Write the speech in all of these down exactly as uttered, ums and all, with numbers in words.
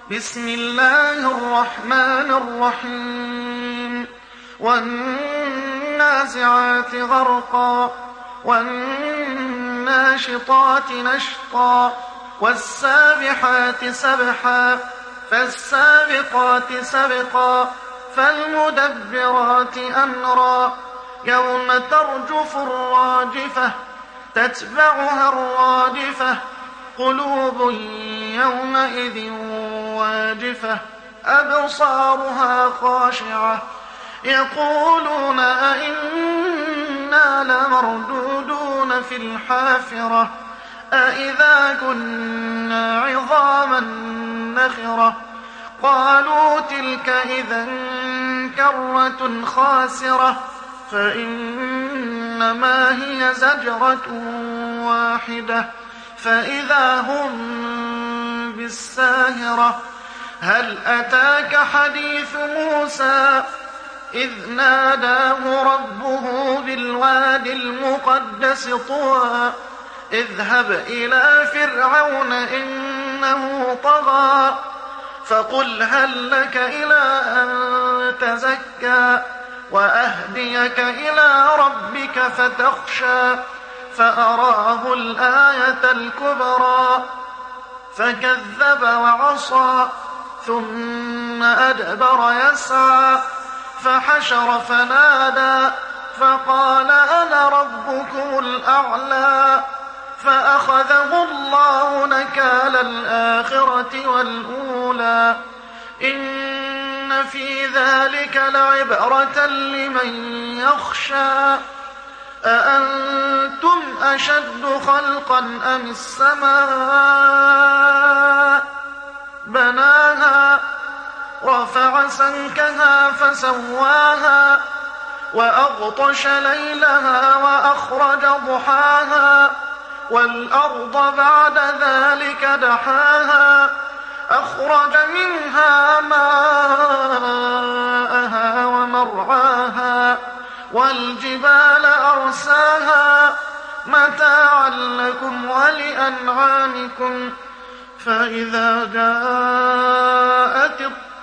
بسم الله الرحمن الرحيم والنازعات غرقا والناشطات نشطا والسابحات سبحا فالسابقات سبقا فالمدبرات أمرا يوم ترجف الراجفة تتبعها الرادفة قلوب يومئذ واجفة أبصارها خاشعة يقولون أئنا لمردودون في الحافرة أئذا كنا عظاما نخرة قالوا تلك إذا كرة خاسرة فإنما هي زجرة واحدة فإذا هم بالساهرة هل أتاك حديث موسى إذ ناداه ربه بالواد المقدس طوى اذهب إلى فرعون إنه طغى فقل هل لك إلى أن تزكى وأهديك إلى ربك فتخشى فأراه الآية الكبرى فكذب وعصى ثم أدبر يسعى فحشر فنادى فقال أنا ربكم الأعلى فأخذه الله نكال الآخرة والأولى إن في ذلك لعبرة لمن يخشى أأنتم أشد خلقا أم السماء بناها رفع سمكها فسواها وأغطش ليلها وأخرج ضحاها والأرض بعد ذلك دحاها أخرج منها ماءها ومرعاها والجبال أرساها متاعا لكم ولأنعامكم فإذا جاءت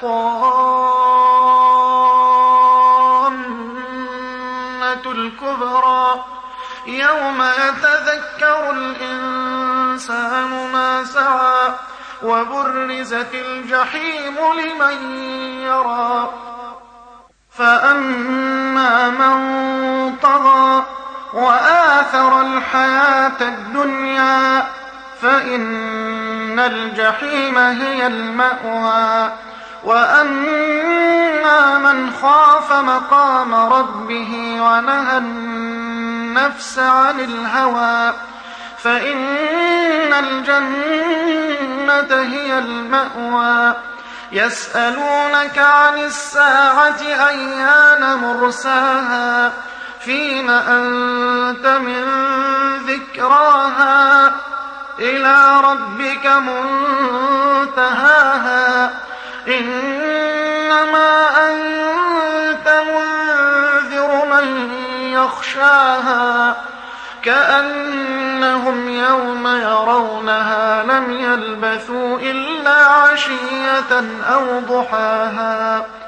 الطامة الكبرى يوم يتذكر الإنسان ما سعى وبرزت الجحيم لمن يرى فأما من طغى وآثر الحياة الدنيا فإن الجحيم هي المأوى وأما من خاف مقام ربه ونهى النفس عن الهوى فإن الجنة هي المأوى يسألونك عن الساعة أيان مرساها فيم أنت من ذكراها إلى ربك منتهاها إنما أنت منذر من يخشاها كأنهم يوم يرونها لم يلبثوا إلا عشية أو ضحاها